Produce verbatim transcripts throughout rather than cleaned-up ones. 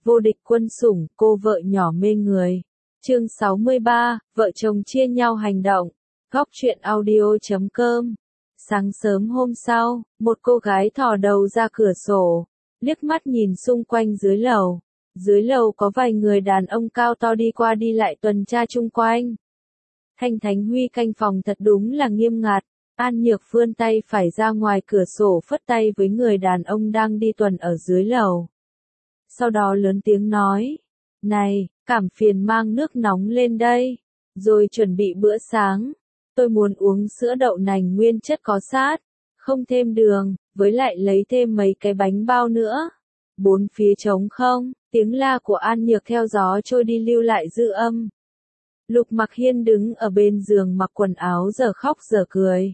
Vô địch quân sủng, cô vợ nhỏ mê người. Chương sáu mươi ba, vợ chồng chia nhau hành động. Góc truyện audio chấm com. Sáng sớm hôm sau, một cô gái thò đầu ra cửa sổ, liếc mắt nhìn xung quanh dưới lầu. Dưới lầu có vài người đàn ông cao to đi qua đi lại tuần tra chung quanh. Thanh Thánh Huy canh phòng thật đúng là nghiêm ngặt. An Nhược vươn tay phải ra ngoài cửa sổ phất tay với người đàn ông đang đi tuần ở dưới lầu. Sau đó lớn tiếng nói, này, cảm phiền mang nước nóng lên đây, rồi chuẩn bị bữa sáng. Tôi muốn uống sữa đậu nành nguyên chất có sát, không thêm đường, với lại lấy thêm mấy cái bánh bao nữa. Bốn phía trống không, tiếng la của An Nhược theo gió trôi đi lưu lại dư âm. Lục Mặc Hiên đứng ở bên giường mặc quần áo giờ khóc giờ cười.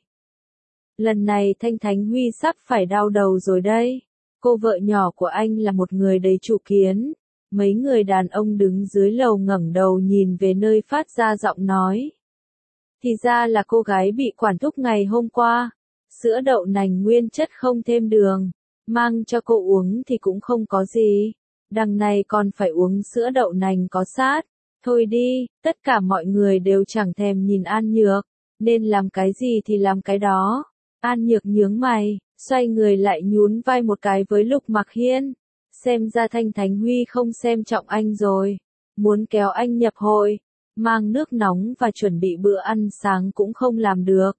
Lần này Thanh Thánh Huy sắp phải đau đầu rồi đây. Cô vợ nhỏ của anh là một người đầy chủ kiến. Mấy người đàn ông đứng dưới lầu ngẩng đầu nhìn về nơi phát ra giọng nói. Thì ra là cô gái bị quản thúc ngày hôm qua. Sữa đậu nành nguyên chất không thêm đường. Mang cho cô uống thì cũng không có gì. Đằng này còn phải uống sữa đậu nành có sát. Thôi đi, tất cả mọi người đều chẳng thèm nhìn An Nhược. Nên làm cái gì thì làm cái đó. An Nhược nhướng mày, xoay người lại nhún vai một cái với Lục Mặc Hiên. Xem ra Thanh Thánh Huy không xem trọng anh rồi. Muốn kéo anh nhập hội, mang nước nóng và chuẩn bị bữa ăn sáng cũng không làm được.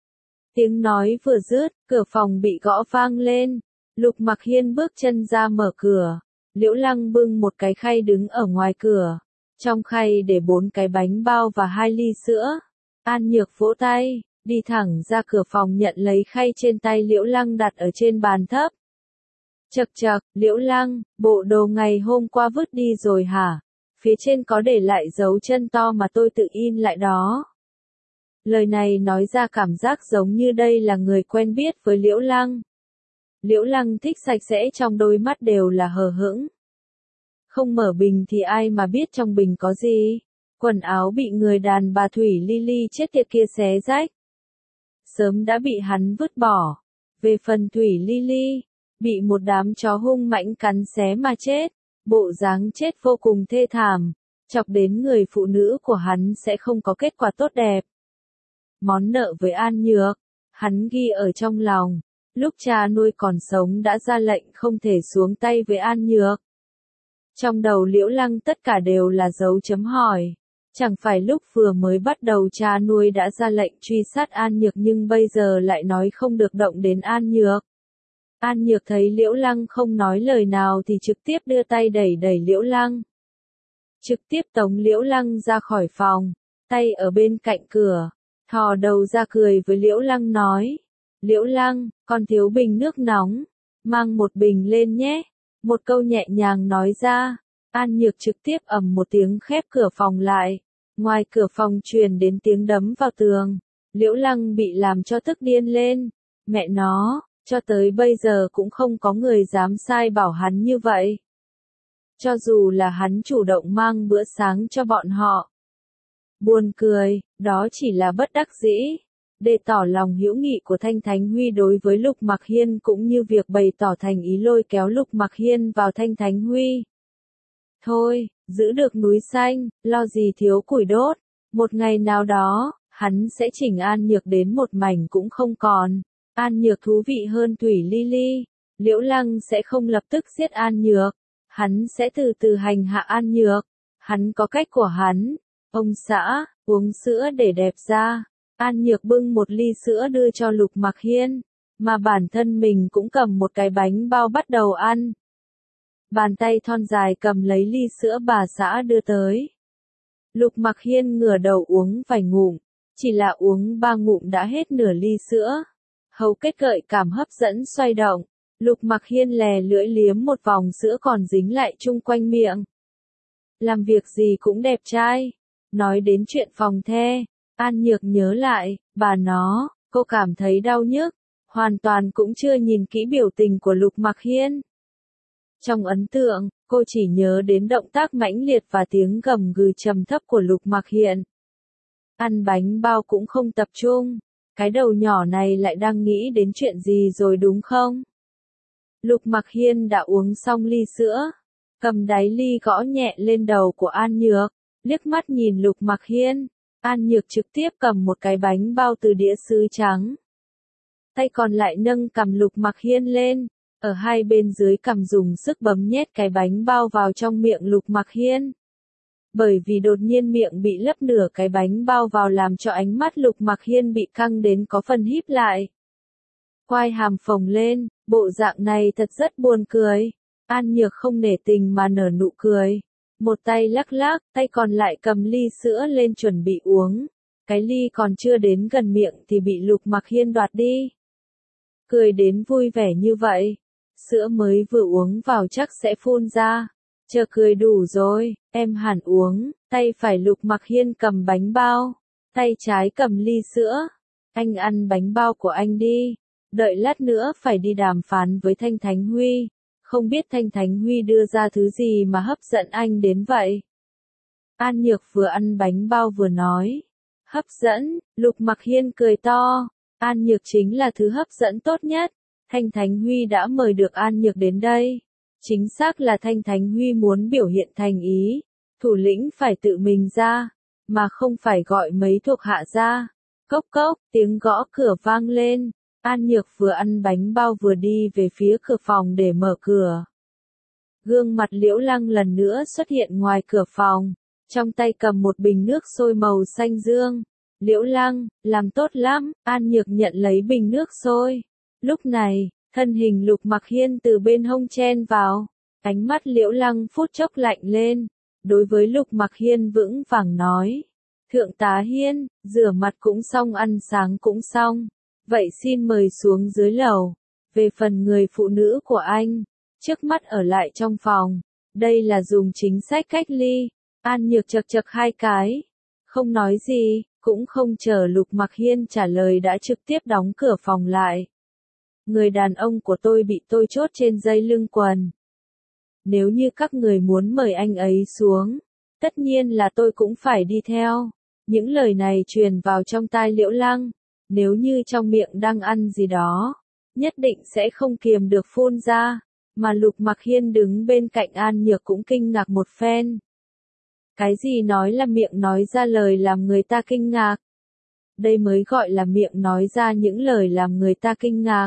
Tiếng nói vừa dứt, cửa phòng bị gõ vang lên. Lục Mặc Hiên bước chân ra mở cửa. Liễu Lăng bưng một cái khay đứng ở ngoài cửa. Trong khay để bốn cái bánh bao và hai ly sữa. An Nhược vỗ tay, đi thẳng ra cửa phòng nhận lấy khay trên tay Liễu Lăng đặt ở trên bàn thấp. Chậc chậc, Liễu Lăng, bộ đồ ngày hôm qua vứt đi rồi hả? Phía trên có để lại dấu chân to mà tôi tự in lại đó. Lời này nói ra cảm giác giống như đây là người quen biết với Liễu Lăng. Liễu Lăng thích sạch sẽ, trong đôi mắt đều là hờ hững. Không mở bình thì ai mà biết trong bình có gì. Quần áo bị người đàn bà Thủy Lily chết tiệt kia xé rách. Sớm đã bị hắn vứt bỏ. Về phần Thủy Lily, bị một đám chó hung mãnh cắn xé mà chết. Bộ dáng chết vô cùng thê thảm. Chọc đến người phụ nữ của hắn sẽ không có kết quả tốt đẹp. Món nợ với An Nhược, hắn ghi ở trong lòng. Lúc cha nuôi còn sống đã ra lệnh không thể xuống tay với An Nhược. Trong đầu Liễu Lăng tất cả đều là dấu chấm hỏi. Chẳng phải lúc vừa mới bắt đầu cha nuôi đã ra lệnh truy sát An Nhược nhưng bây giờ lại nói không được động đến An Nhược. An Nhược thấy Liễu Lăng không nói lời nào thì trực tiếp đưa tay đẩy đẩy Liễu Lăng. Trực tiếp tống Liễu Lăng ra khỏi phòng, tay ở bên cạnh cửa, thò đầu ra cười với Liễu Lăng nói. Liễu Lăng, con thiếu bình nước nóng, mang một bình lên nhé. Một câu nhẹ nhàng nói ra, An Nhược trực tiếp ầm một tiếng khép cửa phòng lại. Ngoài cửa phòng truyền đến tiếng đấm vào tường. Liễu Lăng bị làm cho tức điên lên. Mẹ nó, cho tới bây giờ cũng không có người dám sai bảo hắn như vậy. Cho dù là hắn chủ động mang bữa sáng cho bọn họ. Buồn cười, đó chỉ là bất đắc dĩ. Để tỏ lòng hữu nghị của Thanh Thánh Huy đối với Lục Mặc Hiên cũng như việc bày tỏ thành ý lôi kéo Lục Mặc Hiên vào Thanh Thánh Huy. Thôi, giữ được núi xanh, lo gì thiếu củi đốt. Một ngày nào đó, hắn sẽ chỉnh An Nhược đến một mảnh cũng không còn. An Nhược thú vị hơn Thủy Lily. Liễu Lăng sẽ không lập tức giết An Nhược. Hắn sẽ từ từ hành hạ An Nhược. Hắn có cách của hắn. Ông xã, uống sữa để đẹp da. An Nhược bưng một ly sữa đưa cho Lục Mặc Hiên, mà bản thân mình cũng cầm một cái bánh bao bắt đầu ăn. Bàn tay thon dài cầm lấy ly sữa bà xã đưa tới. Lục Mặc Hiên ngửa đầu uống vài ngụm, chỉ là uống ba ngụm đã hết nửa ly sữa. Hầu kết gợi cảm hấp dẫn xoay động, Lục Mặc Hiên lè lưỡi liếm một vòng sữa còn dính lại chung quanh miệng. Làm việc gì cũng đẹp trai. Nói đến chuyện phòng the, An Nhược nhớ lại, bà nó, cô cảm thấy đau nhức, hoàn toàn cũng chưa nhìn kỹ biểu tình của Lục Mặc Hiên. Trong ấn tượng, cô chỉ nhớ đến động tác mãnh liệt và tiếng gầm gừ trầm thấp của Lục Mặc Hiên. Ăn bánh bao cũng không tập trung, cái đầu nhỏ này lại đang nghĩ đến chuyện gì rồi đúng không? Lục Mặc Hiên đã uống xong ly sữa, cầm đáy ly gõ nhẹ lên đầu của An Nhược, liếc mắt nhìn Lục Mặc Hiên. An Nhược trực tiếp cầm một cái bánh bao từ đĩa sứ trắng. Tay còn lại nâng cằm Lục Mặc Hiên lên, ở hai bên dưới cằm dùng sức bấm nhét cái bánh bao vào trong miệng Lục Mặc Hiên. Bởi vì đột nhiên miệng bị lấp nửa cái bánh bao vào làm cho ánh mắt Lục Mặc Hiên bị căng đến có phần híp lại. Quai hàm phồng lên, bộ dạng này thật rất buồn cười. An Nhược không nể tình mà nở nụ cười. Một tay lắc lắc, tay còn lại cầm ly sữa lên chuẩn bị uống. Cái ly còn chưa đến gần miệng thì bị Lục Mặc Hiên đoạt đi. Cười đến vui vẻ như vậy. Sữa mới vừa uống vào chắc sẽ phun ra. Chờ cười đủ rồi, em hẳn uống. Tay phải Lục Mặc Hiên cầm bánh bao. Tay trái cầm ly sữa. Anh ăn bánh bao của anh đi. Đợi lát nữa phải đi đàm phán với Thanh Thánh Huy. Không biết Thanh Thánh Huy đưa ra thứ gì mà hấp dẫn anh đến vậy? An Nhược vừa ăn bánh bao vừa nói. Hấp dẫn, Lục Mặc Hiên cười to. An Nhược chính là thứ hấp dẫn tốt nhất. Thanh Thánh Huy đã mời được An Nhược đến đây. Chính xác là Thanh Thánh Huy muốn biểu hiện thành ý. Thủ lĩnh phải tự mình ra, mà không phải gọi mấy thuộc hạ ra. Cốc cốc, tiếng gõ cửa vang lên. An Nhược vừa ăn bánh bao vừa đi về phía cửa phòng để mở cửa. Gương mặt Liễu Lăng lần nữa xuất hiện ngoài cửa phòng, trong tay cầm một bình nước sôi màu xanh dương. Liễu Lăng, làm tốt lắm. An Nhược nhận lấy bình nước sôi. Lúc này, thân hình Lục Mặc Hiên từ bên hông chen vào. Ánh mắt Liễu Lăng phút chốc lạnh lên. Đối với Lục Mặc Hiên vững vàng nói. Thượng tá Hiên, rửa mặt cũng xong, ăn sáng cũng xong. Vậy xin mời xuống dưới lầu. Về phần người phụ nữ của anh, trước mắt ở lại trong phòng. Đây là dùng chính sách cách ly. An Nhược chật chật hai cái. Không nói gì, cũng không chờ Lục Mặc Hiên trả lời đã trực tiếp đóng cửa phòng lại. Người đàn ông của tôi bị tôi chốt trên dây lưng quần. Nếu như các người muốn mời anh ấy xuống, tất nhiên là tôi cũng phải đi theo. Những lời này truyền vào trong tai Liễu Lăng. Nếu như trong miệng đang ăn gì đó, nhất định sẽ không kiềm được phun ra. Mà Lục Mặc Hiên đứng bên cạnh An Nhược cũng kinh ngạc một phen. Cái gì nói là miệng nói ra lời làm người ta kinh ngạc? Đây mới gọi là miệng nói ra những lời làm người ta kinh ngạc.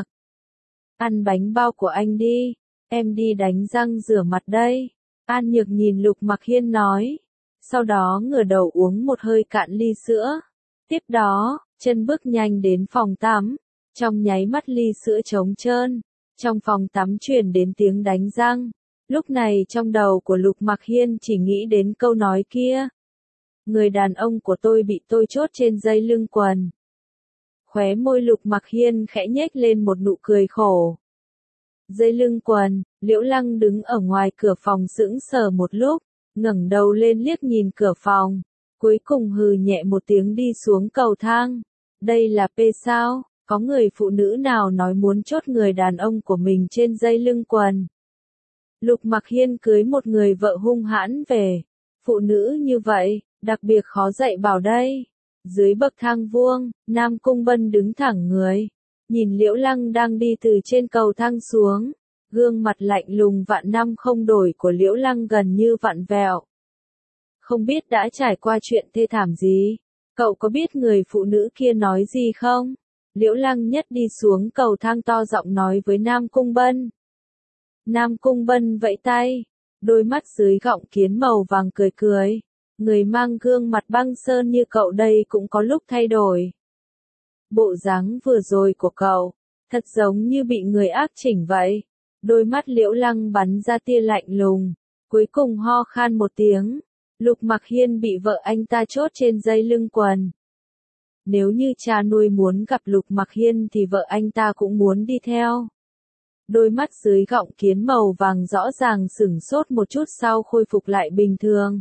Ăn bánh bao của anh đi, em đi đánh răng rửa mặt đây. An Nhược nhìn Lục Mặc Hiên nói. Sau đó ngửa đầu uống một hơi cạn ly sữa. Tiếp đó, chân bước nhanh đến phòng tắm. Trong nháy mắt ly sữa trống trơn. Trong phòng tắm truyền đến tiếng đánh răng. Lúc này trong đầu của Lục Mặc Hiên chỉ nghĩ đến câu nói kia. Người đàn ông của tôi bị tôi chốt trên dây lưng quần. Khóe môi Lục Mặc Hiên khẽ nhếch lên một nụ cười khổ. Dây lưng quần, Liễu Lăng đứng ở ngoài cửa phòng sững sờ một lúc, ngẩng đầu lên liếc nhìn cửa phòng, cuối cùng hừ nhẹ một tiếng đi xuống cầu thang. Đây là P sao? Có người phụ nữ nào nói muốn chốt người đàn ông của mình trên dây lưng quần? Lục Mặc Hiên cưới một người vợ hung hãn về. Phụ nữ như vậy, đặc biệt khó dạy bảo đây. Dưới bậc thang vuông, Nam Cung Bân đứng thẳng người. Nhìn Liễu Lăng đang đi từ trên cầu thang xuống. Gương mặt lạnh lùng vạn năm không đổi của Liễu Lăng gần như vặn vẹo. Không biết đã trải qua chuyện thê thảm gì? Cậu có biết người phụ nữ kia nói gì không? Liễu Lăng nhất đi xuống cầu thang to giọng nói với Nam Cung Bân. Nam Cung Bân vẫy tay. Đôi mắt dưới gọng kiến màu vàng cười cười. Người mang gương mặt băng sơn như cậu đây cũng có lúc thay đổi. Bộ dáng vừa rồi của cậu, thật giống như bị người ác chỉnh vậy. Đôi mắt Liễu Lăng bắn ra tia lạnh lùng, cuối cùng ho khan một tiếng. Lục Mặc Hiên bị vợ anh ta chốt trên dây lưng quần. Nếu như cha nuôi muốn gặp Lục Mặc Hiên thì vợ anh ta cũng muốn đi theo. Đôi mắt dưới gọng kiến màu vàng rõ ràng sửng sốt một chút sau khôi phục lại bình thường.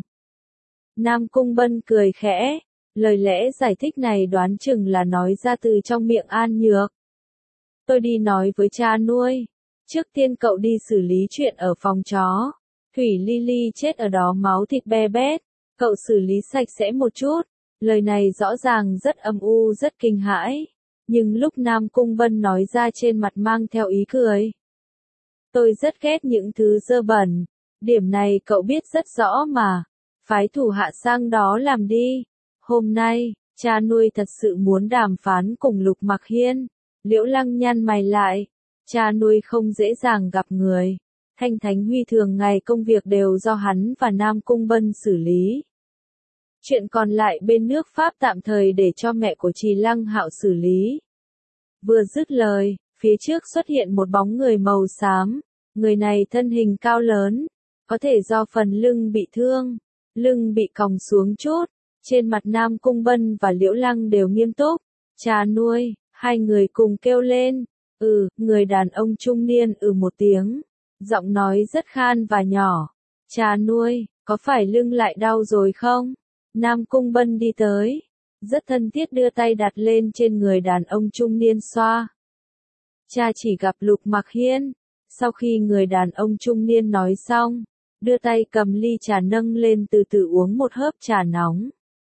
Nam Cung Bân cười khẽ, lời lẽ giải thích này đoán chừng là nói ra từ trong miệng An Nhược. Tôi đi nói với cha nuôi. Trước tiên cậu đi xử lý chuyện ở phòng chó. Thủy Lily chết ở đó máu thịt be bét. Cậu xử lý sạch sẽ một chút. Lời này rõ ràng rất âm u rất kinh hãi. Nhưng lúc Nam Cung Bân nói ra trên mặt mang theo ý cười. Tôi rất ghét những thứ dơ bẩn. Điểm này cậu biết rất rõ mà. Phái thủ hạ sang đó làm đi. Hôm nay, cha nuôi thật sự muốn đàm phán cùng Lục Mặc Hiên. Liễu Lăng nhăn mày lại. Cha nuôi không dễ dàng gặp người. Thanh Thánh Huy thường ngày công việc đều do hắn và Nam Cung Bân xử lý. Chuyện còn lại bên nước Pháp tạm thời để cho mẹ của Trì Lăng Hạo xử lý. Vừa dứt lời, phía trước xuất hiện một bóng người màu xám. Người này thân hình cao lớn, có thể do phần lưng bị thương, lưng bị còng xuống chút. Trên mặt Nam Cung Bân và Liễu Lăng đều nghiêm túc. Cha nuôi, hai người cùng kêu lên. Ừ, người đàn ông trung niên ừ một tiếng. Giọng nói rất khan và nhỏ. Cha nuôi, có phải lưng lại đau rồi không? Nam Cung Bân đi tới. Rất thân thiết đưa tay đặt lên trên người đàn ông trung niên xoa. Cha chỉ gặp Lục Mặc Hiên. Sau khi người đàn ông trung niên nói xong, đưa tay cầm ly trà nâng lên từ từ uống một hớp trà nóng.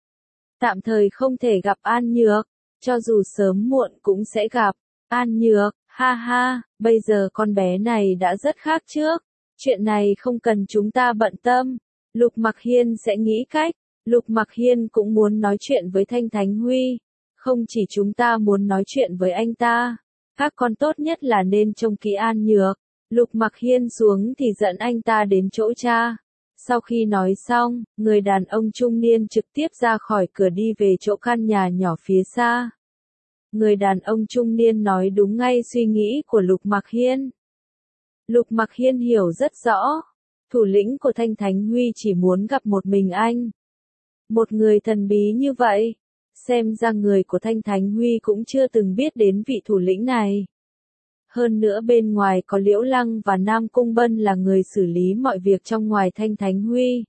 Tạm thời không thể gặp An Nhược, cho dù sớm muộn cũng sẽ gặp. An Nhược, ha ha, bây giờ con bé này đã rất khác trước. Chuyện này không cần chúng ta bận tâm. Lục Mặc Hiên sẽ nghĩ cách. Lục Mặc Hiên cũng muốn nói chuyện với Thanh Thánh Huy. Không chỉ chúng ta muốn nói chuyện với anh ta. Các con tốt nhất là nên trông kỹ An Nhược. Lục Mặc Hiên xuống thì dẫn anh ta đến chỗ cha. Sau khi nói xong, người đàn ông trung niên trực tiếp ra khỏi cửa đi về chỗ căn nhà nhỏ phía xa. Người đàn ông trung niên nói đúng ngay suy nghĩ của Lục Mặc Hiên. Lục Mặc Hiên hiểu rất rõ. Thủ lĩnh của Thanh Thánh Huy chỉ muốn gặp một mình anh. Một người thần bí như vậy. Xem ra người của Thanh Thánh Huy cũng chưa từng biết đến vị thủ lĩnh này. Hơn nữa bên ngoài có Liễu Lăng và Nam Cung Bân là người xử lý mọi việc trong ngoài Thanh Thánh Huy.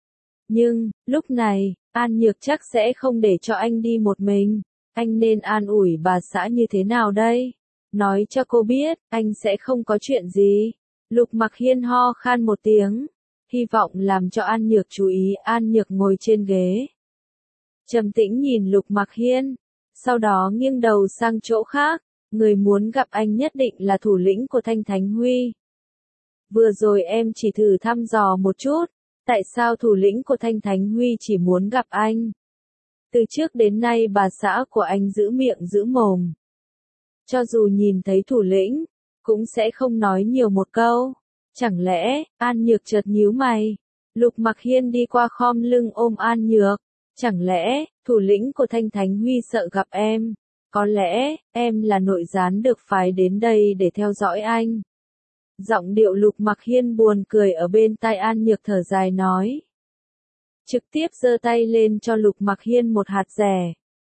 Nhưng, lúc này, An Nhược chắc sẽ không để cho anh đi một mình. Anh nên an ủi bà xã như thế nào đây? Nói cho cô biết, anh sẽ không có chuyện gì. Lục Mặc Hiên ho khan một tiếng. Hy vọng làm cho An Nhược chú ý. An Nhược ngồi trên ghế. Trầm tĩnh nhìn Lục Mặc Hiên. Sau đó nghiêng đầu sang chỗ khác. Người muốn gặp anh nhất định là thủ lĩnh của Thanh Thánh Huy. Vừa rồi em chỉ thử thăm dò một chút. Tại sao thủ lĩnh của Thanh Thánh Huy chỉ muốn gặp anh? Từ trước đến nay bà xã của anh giữ miệng giữ mồm. Cho dù nhìn thấy thủ lĩnh, cũng sẽ không nói nhiều một câu. Chẳng lẽ, An Nhược chợt nhíu mày. Lục Mặc Hiên đi qua khom lưng ôm An Nhược. Chẳng lẽ, thủ lĩnh của Thanh Thánh Huy sợ gặp em? Có lẽ, em là nội gián được phái đến đây để theo dõi anh. Giọng điệu Lục Mặc Hiên buồn cười ở bên tai An Nhược thở dài nói. Trực tiếp giơ tay lên cho Lục Mặc Hiên một hạt rẻ.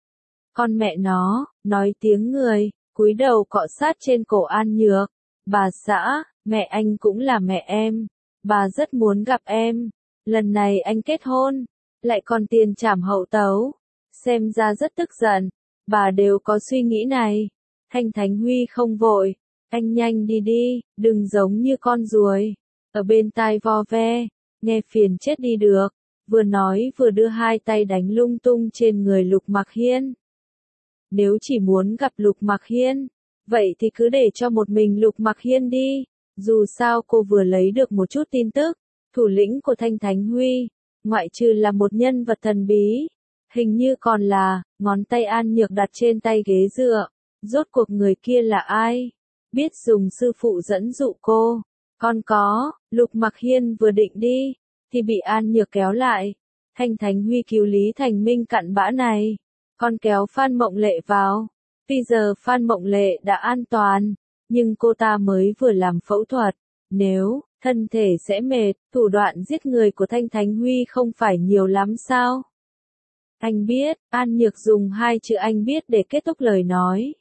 Con mẹ nó, nói tiếng người, cúi đầu cọ sát trên cổ An Nhược. Bà xã, mẹ anh cũng là mẹ em. Bà rất muốn gặp em. Lần này anh kết hôn, lại còn tiền trảm hậu tấu. Xem ra rất tức giận. Bà đều có suy nghĩ này. Thanh Thánh Huy không vội. Anh nhanh đi đi, đừng giống như con ruồi. Ở bên tai vo ve, nghe phiền chết đi được. Vừa nói vừa đưa hai tay đánh lung tung trên người Lục Mặc Hiên. Nếu chỉ muốn gặp Lục Mặc Hiên, vậy thì cứ để cho một mình Lục Mặc Hiên đi. Dù sao cô vừa lấy được một chút tin tức. Thủ lĩnh của Thanh Thánh Huy, ngoại trừ là một nhân vật thần bí. Hình như còn là, ngón tay An Nhược đặt trên tay ghế dựa. Rốt cuộc người kia là ai? Biết dùng sư phụ dẫn dụ cô. Còn có, Lục Mặc Hiên vừa định đi, thì bị An Nhược kéo lại. Thanh Thánh Huy cứu Lý Thành Minh cặn bã này. Con kéo Phan Mộng Lệ vào. Bây giờ Phan Mộng Lệ đã an toàn, nhưng cô ta mới vừa làm phẫu thuật. Nếu, thân thể sẽ mệt, thủ đoạn giết người của Thanh Thánh Huy không phải nhiều lắm sao? Anh biết, An Nhược dùng hai chữ anh biết để kết thúc lời nói.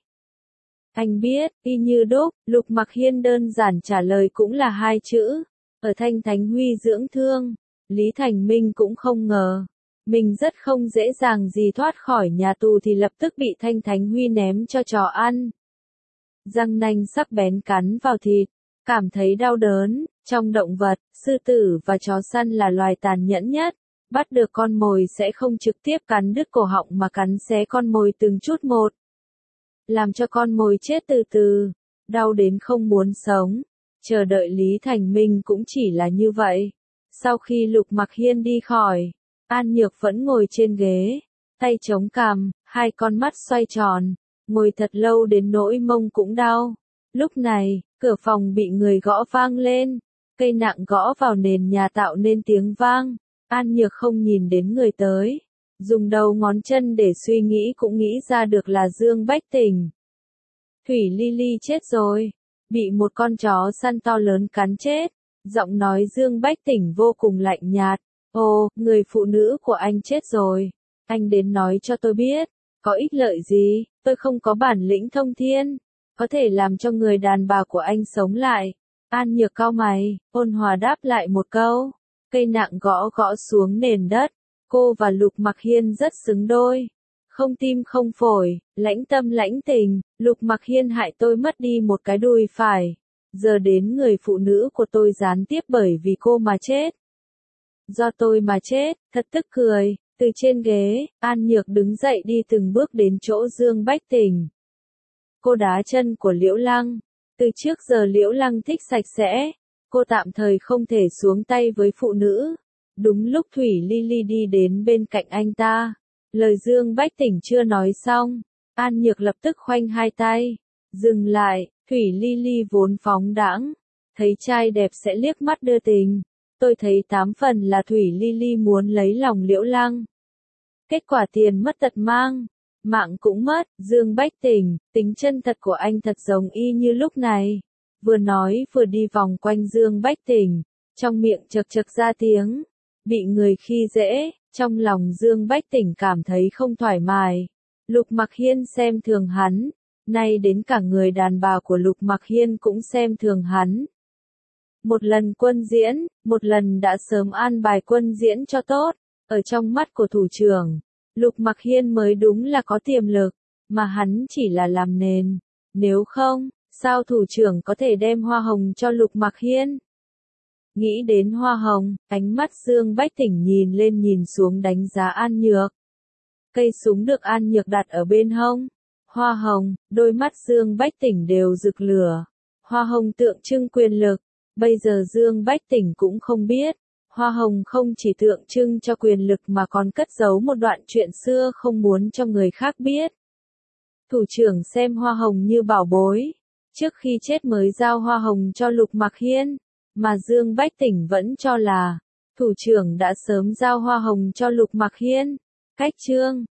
Anh biết, y như đúc, Lục Mặc Hiên đơn giản trả lời cũng là hai chữ. Ở Thanh Thánh Huy dưỡng thương, Lý Thành Minh cũng không ngờ. Mình rất không dễ dàng gì thoát khỏi nhà tù thì lập tức bị Thanh Thánh Huy ném cho chó ăn. Răng nanh sắc bén cắn vào thịt, cảm thấy đau đớn. Trong động vật, sư tử và chó săn là loài tàn nhẫn nhất. Bắt được con mồi sẽ không trực tiếp cắn đứt cổ họng mà cắn xé con mồi từng chút một. Làm cho con mồi chết từ từ, đau đến không muốn sống. Chờ đợi Lý Thành Minh cũng chỉ là như vậy. Sau khi Lục Mặc Hiên đi khỏi, An Nhược vẫn ngồi trên ghế, tay chống cằm, hai con mắt xoay tròn, ngồi thật lâu đến nỗi mông cũng đau. Lúc này, cửa phòng bị người gõ vang lên, cây nặng gõ vào nền nhà tạo nên tiếng vang. An Nhược không nhìn đến người tới, dùng đầu ngón chân để suy nghĩ cũng nghĩ ra được là Dương Bách Tỉnh. Thủy Ly Ly chết rồi, bị một con chó săn to lớn cắn chết. Giọng nói Dương Bách Tỉnh vô cùng lạnh nhạt. Ồ, người phụ nữ của anh chết rồi. Anh đến nói cho tôi biết, có ích lợi gì, tôi không có bản lĩnh thông thiên, có thể làm cho người đàn bà của anh sống lại. An Nhược cau mày, ôn hòa đáp lại một câu. Cây nặng gõ gõ xuống nền đất. Cô và Lục Mặc Hiên rất xứng đôi. Không tim không phổi, lãnh tâm lãnh tình. Lục Mặc Hiên hại tôi mất đi một cái đùi phải. Giờ đến người phụ nữ của tôi gián tiếp bởi vì cô mà chết. Do tôi mà chết, thật tức cười. Từ trên ghế, An Nhược đứng dậy đi từng bước đến chỗ Dương Bách Tỉnh. Cô đá chân của Liễu Lăng. Từ trước giờ Liễu Lăng thích sạch sẽ. Cô tạm thời không thể xuống tay với phụ nữ. Đúng lúc Thủy Ly Ly đi đến bên cạnh anh ta. Lời Dương Bách Tỉnh chưa nói xong. An Nhược lập tức khoanh hai tay. Dừng lại, Thủy Ly Ly vốn phóng đãng. Thấy trai đẹp sẽ liếc mắt đưa tình. Tôi thấy tám phần là Thủy Ly Ly muốn lấy lòng Liễu Lăng. Kết quả tiền mất tật mang. Mạng cũng mất. Dương Bách Tỉnh, tính chân thật của anh thật giống y như lúc này. Vừa nói vừa đi vòng quanh Dương Bách Tỉnh. Trong miệng chật chật ra tiếng. Bị người khi dễ. Trong lòng Dương Bách Tỉnh cảm thấy không thoải mái. Lục Mặc Hiên xem thường hắn. Nay đến cả người đàn bà của Lục Mặc Hiên cũng xem thường hắn. Một lần quân diễn, một lần đã sớm an bài quân diễn cho tốt. Ở trong mắt của thủ trưởng, Lục Mặc Hiên mới đúng là có tiềm lực, mà hắn chỉ là làm nền. Nếu không, sao thủ trưởng có thể đem hoa hồng cho Lục Mặc Hiên? Nghĩ đến hoa hồng, ánh mắt Dương Bách Tỉnh nhìn lên nhìn xuống đánh giá An Nhược. Cây súng được An Nhược đặt ở bên hông. Hoa hồng, đôi mắt Dương Bách Tỉnh đều rực lửa. Hoa hồng tượng trưng quyền lực. Bây giờ Dương Bách Tỉnh cũng không biết. Hoa hồng không chỉ tượng trưng cho quyền lực mà còn cất giấu một đoạn chuyện xưa không muốn cho người khác biết. Thủ trưởng xem hoa hồng như bảo bối. Trước khi chết mới giao hoa hồng cho Lục Mặc Hiên. Mà Dương Bách Tỉnh vẫn cho là thủ trưởng đã sớm giao hoa hồng cho Lục Mặc Hiên. Cách chương